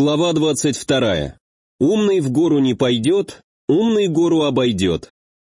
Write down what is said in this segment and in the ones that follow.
Глава 22. Умный в гору не пойдет, умный гору обойдет.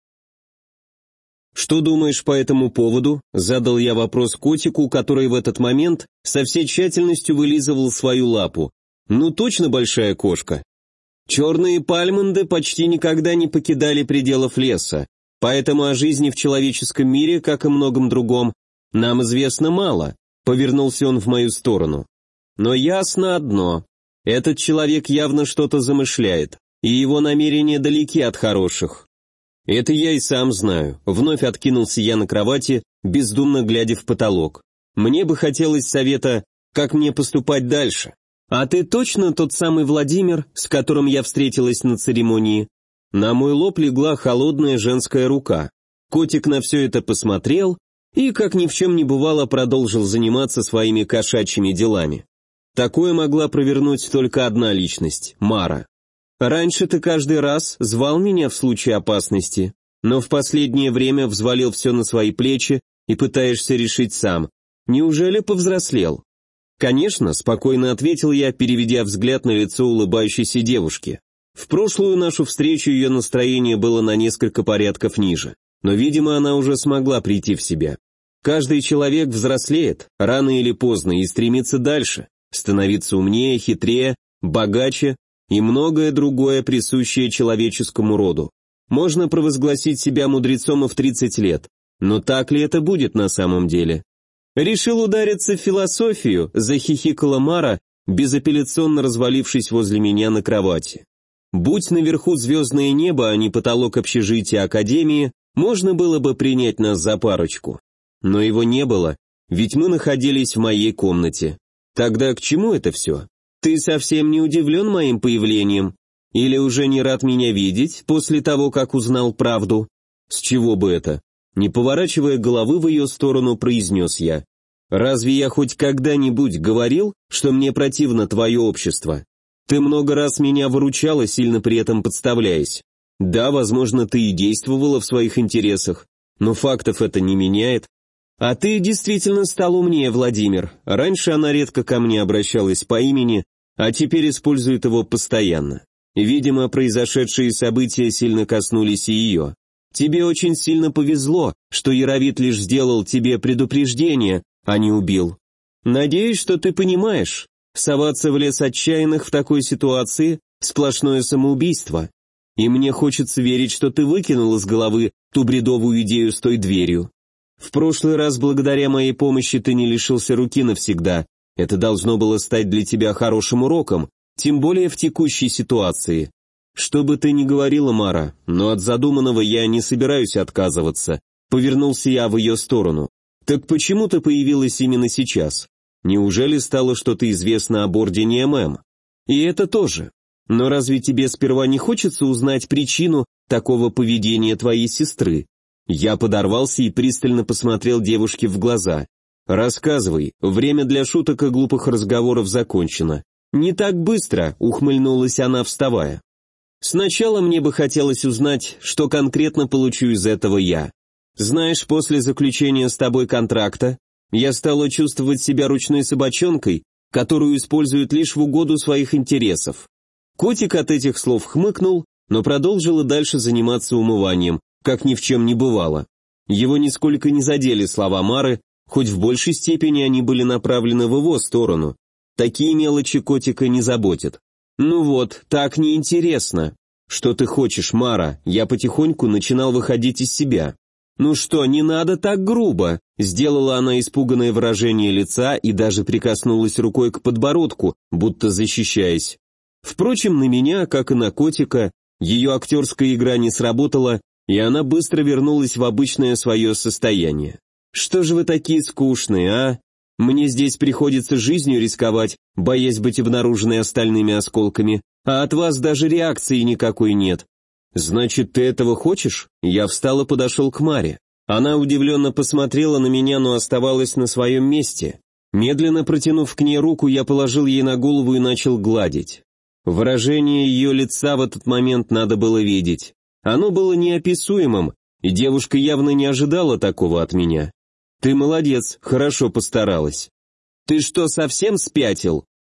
«Что думаешь по этому поводу?» – задал я вопрос котику, который в этот момент со всей тщательностью вылизывал свою лапу. «Ну точно большая кошка». Черные пальмонды почти никогда не покидали пределов леса, поэтому о жизни в человеческом мире, как и многом другом, нам известно мало, повернулся он в мою сторону. Но ясно одно. Этот человек явно что-то замышляет, и его намерения далеки от хороших. Это я и сам знаю. Вновь откинулся я на кровати, бездумно глядя в потолок. Мне бы хотелось совета, как мне поступать дальше. А ты точно тот самый Владимир, с которым я встретилась на церемонии? На мой лоб легла холодная женская рука. Котик на все это посмотрел и, как ни в чем не бывало, продолжил заниматься своими кошачьими делами. Такое могла провернуть только одна личность – Мара. Раньше ты каждый раз звал меня в случае опасности, но в последнее время взвалил все на свои плечи и пытаешься решить сам. Неужели повзрослел? Конечно, спокойно ответил я, переведя взгляд на лицо улыбающейся девушки. В прошлую нашу встречу ее настроение было на несколько порядков ниже, но, видимо, она уже смогла прийти в себя. Каждый человек взрослеет, рано или поздно, и стремится дальше. Становиться умнее, хитрее, богаче и многое другое, присущее человеческому роду. Можно провозгласить себя мудрецом и в 30 лет, но так ли это будет на самом деле? Решил удариться в философию, захихикала Мара, безапелляционно развалившись возле меня на кровати. Будь наверху звездное небо, а не потолок общежития академии, можно было бы принять нас за парочку. Но его не было, ведь мы находились в моей комнате. Тогда к чему это все? Ты совсем не удивлен моим появлением? Или уже не рад меня видеть после того, как узнал правду? С чего бы это? Не поворачивая головы в ее сторону, произнес я. Разве я хоть когда-нибудь говорил, что мне противно твое общество? Ты много раз меня выручала, сильно при этом подставляясь. Да, возможно, ты и действовала в своих интересах, но фактов это не меняет. А ты действительно стал умнее, Владимир. Раньше она редко ко мне обращалась по имени, а теперь использует его постоянно. Видимо, произошедшие события сильно коснулись и ее. Тебе очень сильно повезло, что Яровит лишь сделал тебе предупреждение, а не убил. Надеюсь, что ты понимаешь, соваться в лес отчаянных в такой ситуации – сплошное самоубийство. И мне хочется верить, что ты выкинул из головы ту бредовую идею с той дверью. В прошлый раз благодаря моей помощи ты не лишился руки навсегда. Это должно было стать для тебя хорошим уроком, тем более в текущей ситуации. Что бы ты ни говорила, Мара, но от задуманного я не собираюсь отказываться. Повернулся я в ее сторону. Так почему ты появилась именно сейчас? Неужели стало что-то известно об ордене ММ? И это тоже. Но разве тебе сперва не хочется узнать причину такого поведения твоей сестры? Я подорвался и пристально посмотрел девушке в глаза. «Рассказывай, время для шуток и глупых разговоров закончено». «Не так быстро», — ухмыльнулась она, вставая. «Сначала мне бы хотелось узнать, что конкретно получу из этого я. Знаешь, после заключения с тобой контракта я стала чувствовать себя ручной собачонкой, которую используют лишь в угоду своих интересов». Котик от этих слов хмыкнул, но продолжил и дальше заниматься умыванием, как ни в чем не бывало. Его нисколько не задели слова Мары, хоть в большей степени они были направлены в его сторону. Такие мелочи котика не заботят. «Ну вот, так неинтересно». «Что ты хочешь, Мара?» Я потихоньку начинал выходить из себя. «Ну что, не надо так грубо», сделала она испуганное выражение лица и даже прикоснулась рукой к подбородку, будто защищаясь. Впрочем, на меня, как и на котика, ее актерская игра не сработала, и она быстро вернулась в обычное свое состояние. «Что же вы такие скучные, а? Мне здесь приходится жизнью рисковать, боясь быть обнаруженной остальными осколками, а от вас даже реакции никакой нет». «Значит, ты этого хочешь?» Я встал и подошел к Маре. Она удивленно посмотрела на меня, но оставалась на своем месте. Медленно протянув к ней руку, я положил ей на голову и начал гладить. Выражение ее лица в этот момент надо было видеть. Оно было неописуемым, и девушка явно не ожидала такого от меня. «Ты молодец, хорошо постаралась». «Ты что, совсем спятил?»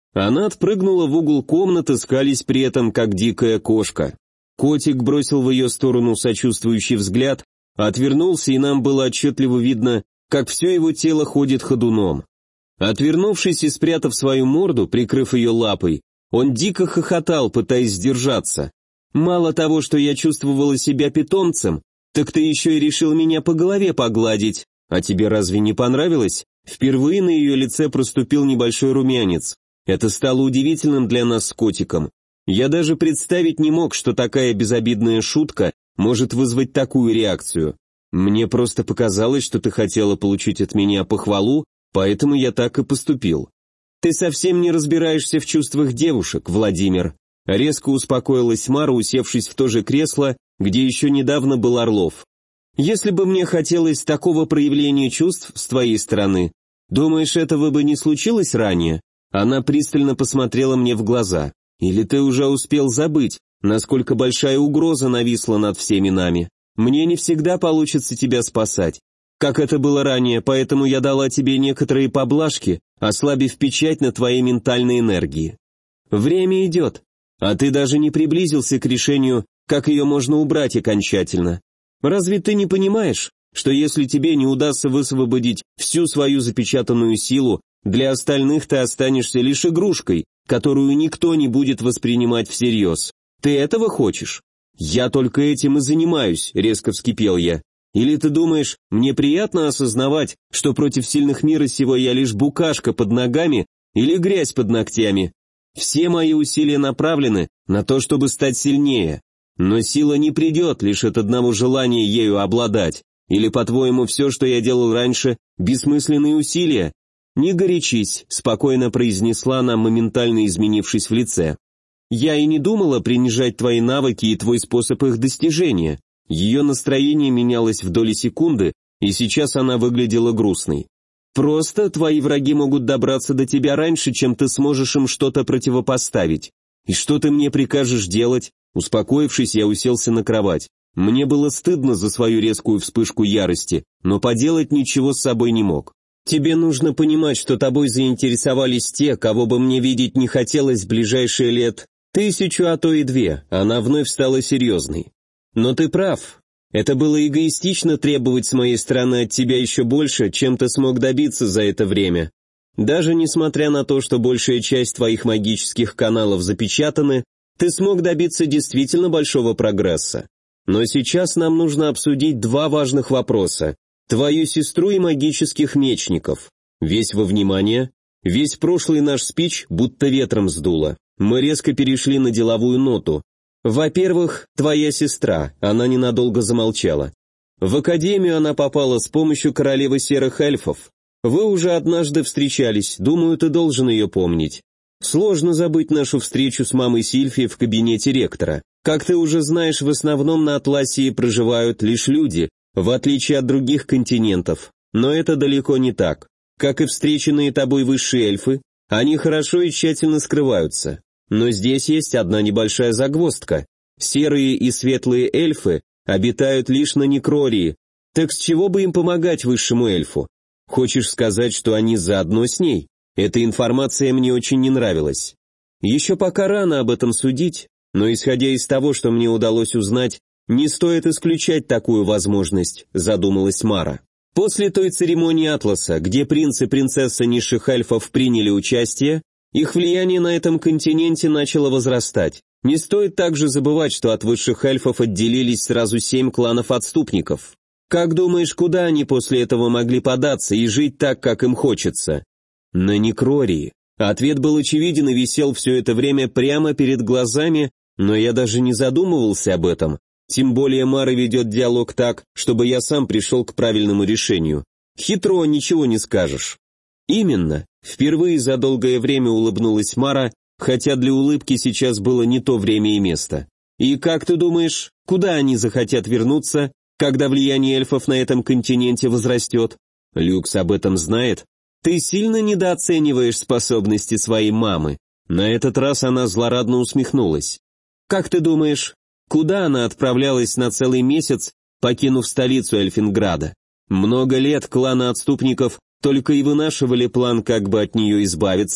Она отпрыгнула в угол комнаты, скались при этом, как дикая кошка. Котик бросил в ее сторону сочувствующий взгляд, отвернулся, и нам было отчетливо видно, как все его тело ходит ходуном. Отвернувшись и спрятав свою морду, прикрыв ее лапой, он дико хохотал, пытаясь сдержаться. «Мало того, что я чувствовала себя питомцем, так ты еще и решил меня по голове погладить. А тебе разве не понравилось?» Впервые на ее лице проступил небольшой румянец. Это стало удивительным для нас с котиком. Я даже представить не мог, что такая безобидная шутка может вызвать такую реакцию. Мне просто показалось, что ты хотела получить от меня похвалу, поэтому я так и поступил. Ты совсем не разбираешься в чувствах девушек, Владимир. Резко успокоилась Мара, усевшись в то же кресло, где еще недавно был Орлов. Если бы мне хотелось такого проявления чувств с твоей стороны, думаешь, этого бы не случилось ранее? Она пристально посмотрела мне в глаза. Или ты уже успел забыть, насколько большая угроза нависла над всеми нами? Мне не всегда получится тебя спасать, как это было ранее, поэтому я дала тебе некоторые поблажки, ослабив печать на твоей ментальной энергии. Время идет, а ты даже не приблизился к решению, как ее можно убрать окончательно. Разве ты не понимаешь, что если тебе не удастся высвободить всю свою запечатанную силу, для остальных ты останешься лишь игрушкой, которую никто не будет воспринимать всерьез? Ты этого хочешь? Я только этим и занимаюсь, резко вскипел я. Или ты думаешь, мне приятно осознавать, что против сильных мира сего я лишь букашка под ногами или грязь под ногтями? Все мои усилия направлены на то, чтобы стать сильнее. Но сила не придет лишь от одного желания ею обладать. Или, по-твоему, все, что я делал раньше, бессмысленные усилия? «Не горячись», — спокойно произнесла она, моментально изменившись в лице. «Я и не думала принижать твои навыки и твой способ их достижения». Ее настроение менялось в доли секунды, и сейчас она выглядела грустной. «Просто твои враги могут добраться до тебя раньше, чем ты сможешь им что-то противопоставить. И что ты мне прикажешь делать?» Успокоившись, я уселся на кровать. Мне было стыдно за свою резкую вспышку ярости, но поделать ничего с собой не мог. «Тебе нужно понимать, что тобой заинтересовались те, кого бы мне видеть не хотелось в ближайшие лет 1000, а то и 2, она вновь стала серьезной. Но ты прав. Это было эгоистично требовать с моей стороны от тебя еще больше, чем ты смог добиться за это время. Даже несмотря на то, что большая часть твоих магических каналов запечатаны, ты смог добиться действительно большого прогресса. Но сейчас нам нужно обсудить 2 важных вопроса. Твою сестру и магических мечников. Весь во внимание. Весь прошлый наш спич будто ветром сдуло. Мы резко перешли на деловую ноту. Во-первых, твоя сестра, она ненадолго замолчала. В академию она попала с помощью королевы серых эльфов. Вы уже однажды встречались, думаю, ты должен ее помнить. Сложно забыть нашу встречу с мамой Сильфи в кабинете ректора. Как ты уже знаешь, в основном на Атласии проживают лишь люди, в отличие от других континентов. Но это далеко не так. Как и встреченные тобой высшие эльфы, они хорошо и тщательно скрываются. Но здесь есть одна небольшая загвоздка. Серые и светлые эльфы обитают лишь на Некрории. Так с чего бы им помогать высшему эльфу? Хочешь сказать, что они заодно с ней? Эта информация мне очень не нравилась. Еще пока рано об этом судить, но исходя из того, что мне удалось узнать, не стоит исключать такую возможность, задумалась Мара. После той церемонии Атласа, где принц и принцесса низших эльфов приняли участие, их влияние на этом континенте начало возрастать. Не стоит также забывать, что от высших эльфов отделились сразу 7 кланов отступников. Как думаешь, куда они после этого могли податься и жить так, как им хочется? На Некрории. Ответ был очевиден и висел все это время прямо перед глазами, но я даже не задумывался об этом. Тем более Мара ведет диалог так, чтобы я сам пришел к правильному решению. Хитро, ничего не скажешь. Именно. Впервые за долгое время улыбнулась Мара, хотя для улыбки сейчас было не то время и место. И как ты думаешь, куда они захотят вернуться, когда влияние эльфов на этом континенте возрастет? Люкс об этом знает. Ты сильно недооцениваешь способности своей мамы. На этот раз она злорадно усмехнулась. Как ты думаешь, куда она отправлялась на целый месяц, покинув столицу Эльфинграда? Много лет кланы отступников только и вынашивали план, как бы от нее избавиться,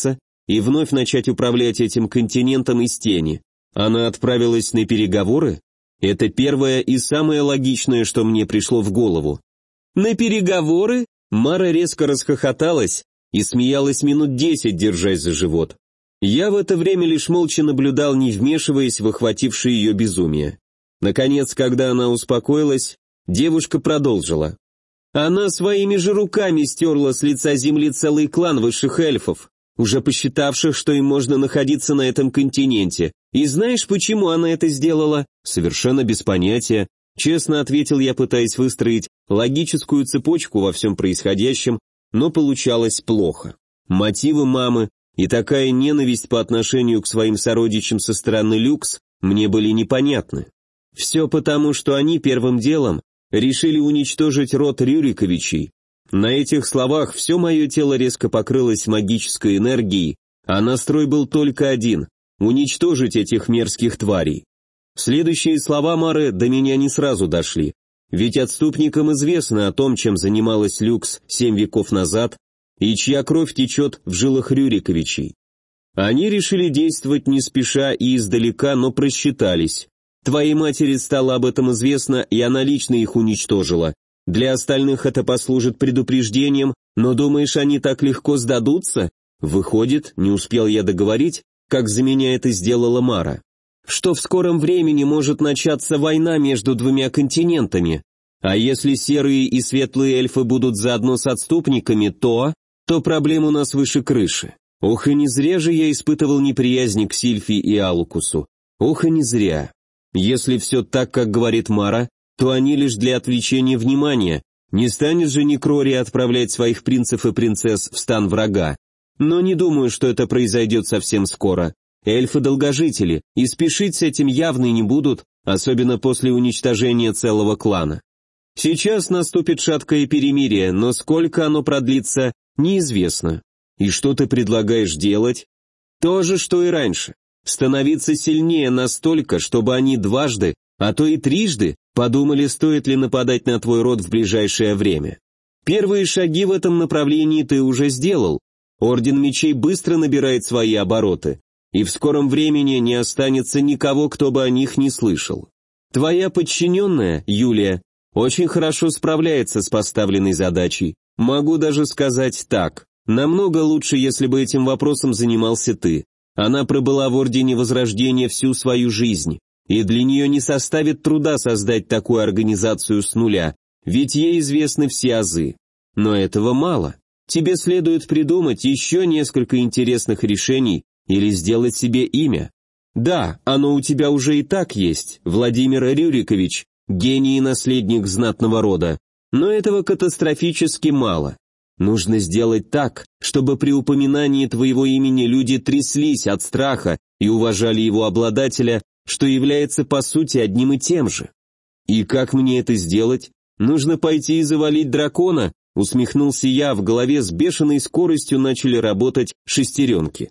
и вновь начать управлять этим континентом из тени. Она отправилась на переговоры? Это первое и самое логичное, что мне пришло в голову. «На переговоры?» Мара резко расхохоталась и смеялась минут 10, держась за живот. Я в это время лишь молча наблюдал, не вмешиваясь в охватившее ее безумие. Наконец, когда она успокоилась, девушка продолжила. Она своими же руками стерла с лица земли целый клан высших эльфов, уже посчитавших, что им можно находиться на этом континенте. И знаешь, почему она это сделала? Совершенно без понятия. Честно ответил я, пытаясь выстроить логическую цепочку во всем происходящем, но получалось плохо. Мотивы мамы и такая ненависть по отношению к своим сородичам со стороны Люкс мне были непонятны. Все потому, что они первым делом решили уничтожить род Рюриковичей. На этих словах все мое тело резко покрылось магической энергией, а настрой был только один — уничтожить этих мерзких тварей. Следующие слова Мары до меня не сразу дошли, ведь отступникам известно о том, чем занималась Люкс 7 веков назад и чья кровь течет в жилах Рюриковичей. Они решили действовать не спеша и издалека, но просчитались. Твоей матери стало об этом известно, и она лично их уничтожила. Для остальных это послужит предупреждением, но думаешь, они так легко сдадутся? Выходит, не успел я договорить, как за меня это сделала Мара. Что в скором времени может начаться война между двумя континентами. А если серые и светлые эльфы будут заодно с отступниками, то проблем у нас выше крыши. Ох, и не зря же я испытывал неприязнь к Сильфи и Алукусу. Ох, и не зря. Если все так, как говорит Мара, то они лишь для отвлечения внимания. Не станет же Некрори отправлять своих принцев и принцесс в стан врага. Но не думаю, что это произойдет совсем скоро. Эльфы-долгожители, и спешить с этим явно не будут, особенно после уничтожения целого клана. Сейчас наступит шаткое перемирие, но сколько оно продлится, неизвестно. И что ты предлагаешь делать? То же, что и раньше. Становиться сильнее настолько, чтобы они дважды, а то и трижды, подумали, стоит ли нападать на твой род в ближайшее время. Первые шаги в этом направлении ты уже сделал. Орден Мечей быстро набирает свои обороты, и в скором времени не останется никого, кто бы о них не слышал. Твоя подчиненная, Юлия, очень хорошо справляется с поставленной задачей. Могу даже сказать так, намного лучше, если бы этим вопросом занимался ты. Она пробыла в Ордене Возрождения всю свою жизнь, и для нее не составит труда создать такую организацию с нуля, ведь ей известны все азы. Но этого мало. Тебе следует придумать еще несколько интересных решений или сделать себе имя. Да, оно у тебя уже и так есть, Владимир Рюрикович, гений и наследник знатного рода, но этого катастрофически мало. Нужно сделать так, чтобы при упоминании твоего имени люди тряслись от страха и уважали его обладателя, что является по сути одним и тем же. И как мне это сделать? Нужно пойти и завалить дракона, усмехнулся я, в голове с бешеной скоростью начали работать шестеренки.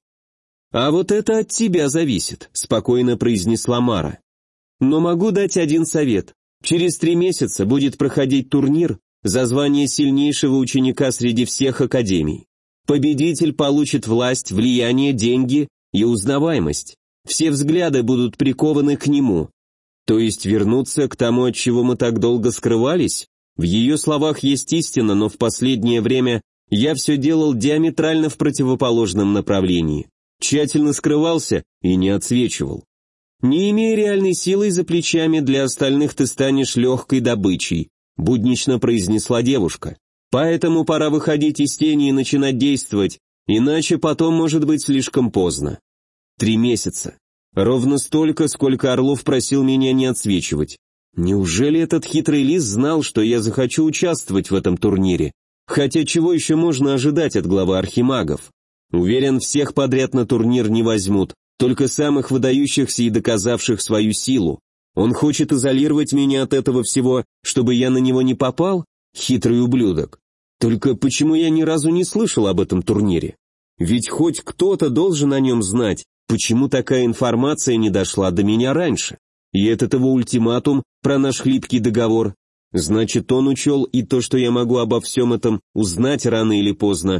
А вот это от тебя зависит, спокойно произнесла Мара. Но могу дать один совет. Через 3 месяца будет проходить турнир за звание сильнейшего ученика среди всех академий. Победитель получит власть, влияние, деньги и узнаваемость. Все взгляды будут прикованы к нему. То есть вернуться к тому, от чего мы так долго скрывались? В ее словах есть истина, но в последнее время я все делал диаметрально в противоположном направлении. Тщательно скрывался и не отсвечивал. Не имея реальной силы за плечами, для остальных ты станешь легкой добычей, буднично произнесла девушка. Поэтому пора выходить из тени и начинать действовать, иначе потом может быть слишком поздно. 3 месяца. Ровно столько, сколько Орлов просил меня не отсвечивать. Неужели этот хитрый лис знал, что я захочу участвовать в этом турнире? Хотя чего еще можно ожидать от главы архимагов? Уверен, всех подряд на турнир не возьмут, только самых выдающихся и доказавших свою силу. Он хочет изолировать меня от этого всего, чтобы я на него не попал? Хитрый ублюдок. Только почему я ни разу не слышал об этом турнире? Ведь хоть кто-то должен о нем знать, почему такая информация не дошла до меня раньше? И этот его ультиматум про наш хлипкий договор. Значит, он учел и то, что я могу обо всем этом узнать рано или поздно,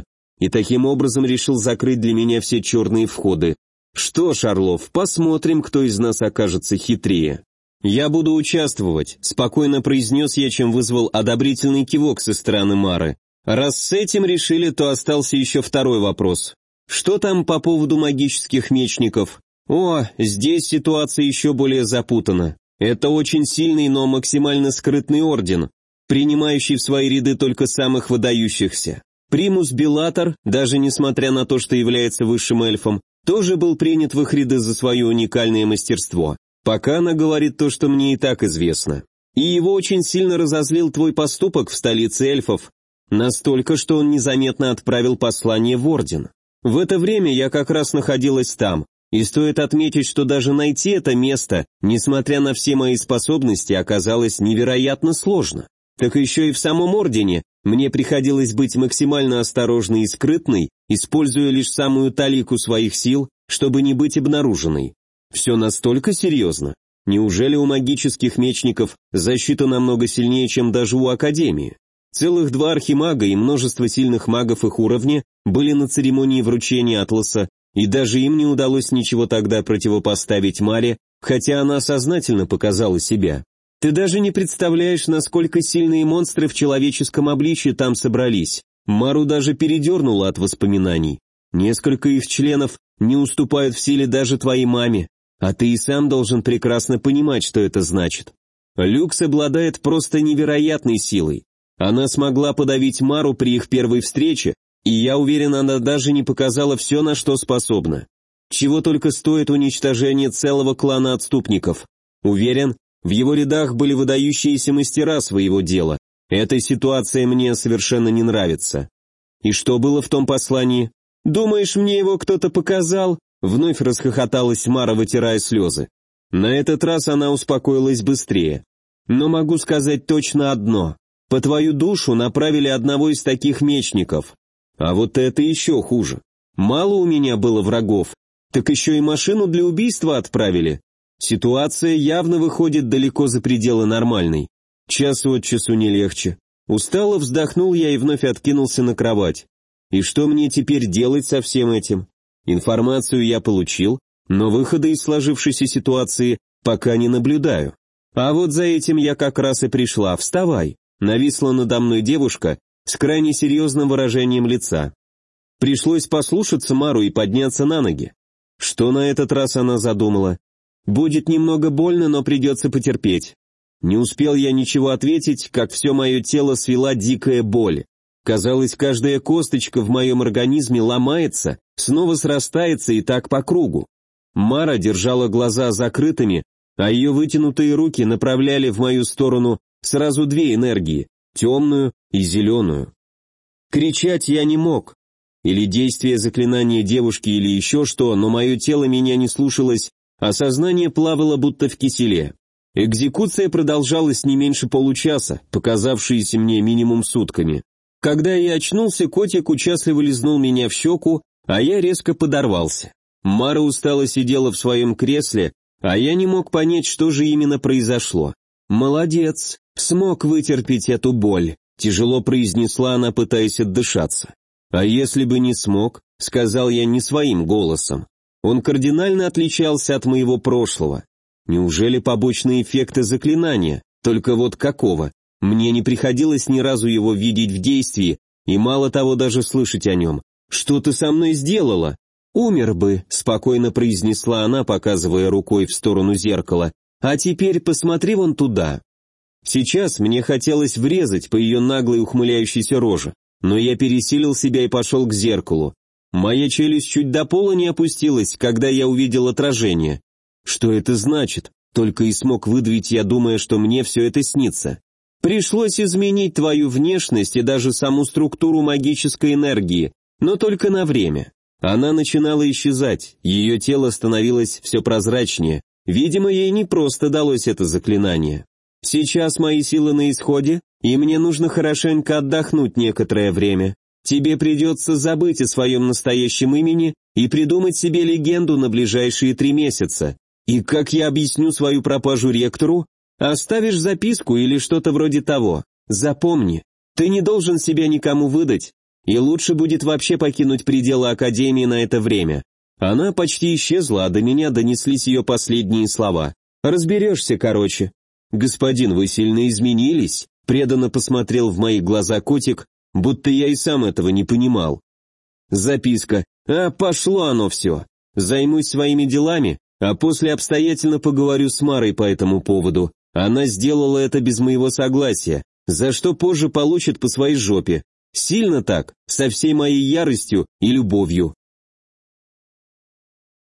и таким образом решил закрыть для меня все черные входы. Что ж, Орлов, посмотрим, кто из нас окажется хитрее. «Я буду участвовать», — спокойно произнес я, чем вызвал одобрительный кивок со стороны Мары. Раз с этим решили, то остался еще второй вопрос. Что там по поводу магических мечников? О, здесь ситуация еще более запутана. Это очень сильный, но максимально скрытный орден, принимающий в свои ряды только самых выдающихся. Примус Беллатор, даже несмотря на то, что является высшим эльфом, тоже был принят в их ряды за свое уникальное мастерство. Пока она говорит то, что мне и так известно. И его очень сильно разозлил твой поступок в столице эльфов, настолько, что он незаметно отправил послание в орден. В это время я как раз находилась там, и стоит отметить, что даже найти это место, несмотря на все мои способности, оказалось невероятно сложно. Так еще и в самом ордене мне приходилось быть максимально осторожной и скрытной, используя лишь самую талику своих сил, чтобы не быть обнаруженной. Все настолько серьезно? Неужели у магических мечников защита намного сильнее, чем даже у Академии? Целых 2 архимага и множество сильных магов их уровня были на церемонии вручения Атласа, и даже им не удалось ничего тогда противопоставить Маре, хотя она сознательно показала себя. Ты даже не представляешь, насколько сильные монстры в человеческом обличье там собрались. Мару даже передернуло от воспоминаний. Несколько их членов не уступают в силе даже твоей маме, а ты и сам должен прекрасно понимать, что это значит. Люкс обладает просто невероятной силой. Она смогла подавить Мару при их первой встрече, и я уверен, она даже не показала все, на что способна. Чего только стоит уничтожение целого клана отступников. Уверен, в его рядах были выдающиеся мастера своего дела. Эта ситуация мне совершенно не нравится. И что было в том послании? Думаешь, мне его кто-то показал? Вновь расхохоталась Мара, вытирая слезы. На этот раз она успокоилась быстрее. Но могу сказать точно одно. По твою душу направили одного из таких мечников. А вот это еще хуже. Мало у меня было врагов, так еще и машину для убийства отправили. Ситуация явно выходит далеко за пределы нормальной. Час от часу не легче. Устало вздохнул я и вновь откинулся на кровать. И что мне теперь делать со всем этим? Информацию я получил, но выхода из сложившейся ситуации пока не наблюдаю. А вот за этим я как раз и пришла. Вставай. Нависла надо мной девушка с крайне серьезным выражением лица. Пришлось послушаться Мару и подняться на ноги. Что на этот раз она задумала? Будет немного больно, но придется потерпеть. Не успел я ничего ответить, как все мое тело свела дикая боль. Казалось, каждая косточка в моем организме ломается, снова срастается и так по кругу. Мара держала глаза закрытыми, а ее вытянутые руки направляли в мою сторону сразу 2 энергии, темную и зеленую. Кричать я не мог. Или действие заклинания девушки, или еще что, но мое тело меня не слушалось, а сознание плавало будто в киселе. Экзекуция продолжалась не меньше получаса, показавшиеся мне минимум сутками. Когда я очнулся, котик участливо лизнул меня в щеку, а я резко подорвался. Мара устало сидела в своем кресле, а я не мог понять, что же именно произошло. «Молодец, смог вытерпеть эту боль», — тяжело произнесла она, пытаясь отдышаться. «А если бы не смог», — сказал я не своим голосом. Он кардинально отличался от моего прошлого. Неужели побочные эффекты заклинания? Только вот какого? Мне не приходилось ни разу его видеть в действии, и мало того даже слышать о нем. «Что ты со мной сделала?» «Умер бы», — спокойно произнесла она, показывая рукой в сторону зеркала. «А теперь посмотри вон туда». Сейчас мне хотелось врезать по ее наглой ухмыляющейся роже, но я пересилил себя и пошел к зеркалу. Моя челюсть чуть до пола не опустилась, когда я увидел отражение. Что это значит? Только и смог выдавить я, думая, что мне все это снится. Пришлось изменить твою внешность и даже саму структуру магической энергии, но только на время. Она начинала исчезать, ее тело становилось все прозрачнее. Видимо, ей не просто далось это заклинание. Сейчас мои силы на исходе, и мне нужно хорошенько отдохнуть некоторое время. Тебе придется забыть о своем настоящем имени и придумать себе легенду на ближайшие 3 месяца. И как я объясню свою пропажу ректору? Оставишь записку или что-то вроде того. Запомни, ты не должен себя никому выдать, и лучше будет вообще покинуть пределы Академии на это время. Она почти исчезла, а до меня донеслись ее последние слова. «Разберешься, короче». «Господин, вы сильно изменились?» Преданно посмотрел в мои глаза котик, будто я и сам этого не понимал. Записка. Пошло оно все. Займусь своими делами, а после обстоятельно поговорю с Марой по этому поводу. Она сделала это без моего согласия, за что позже получит по своей жопе. Сильно так, со всей моей яростью и любовью.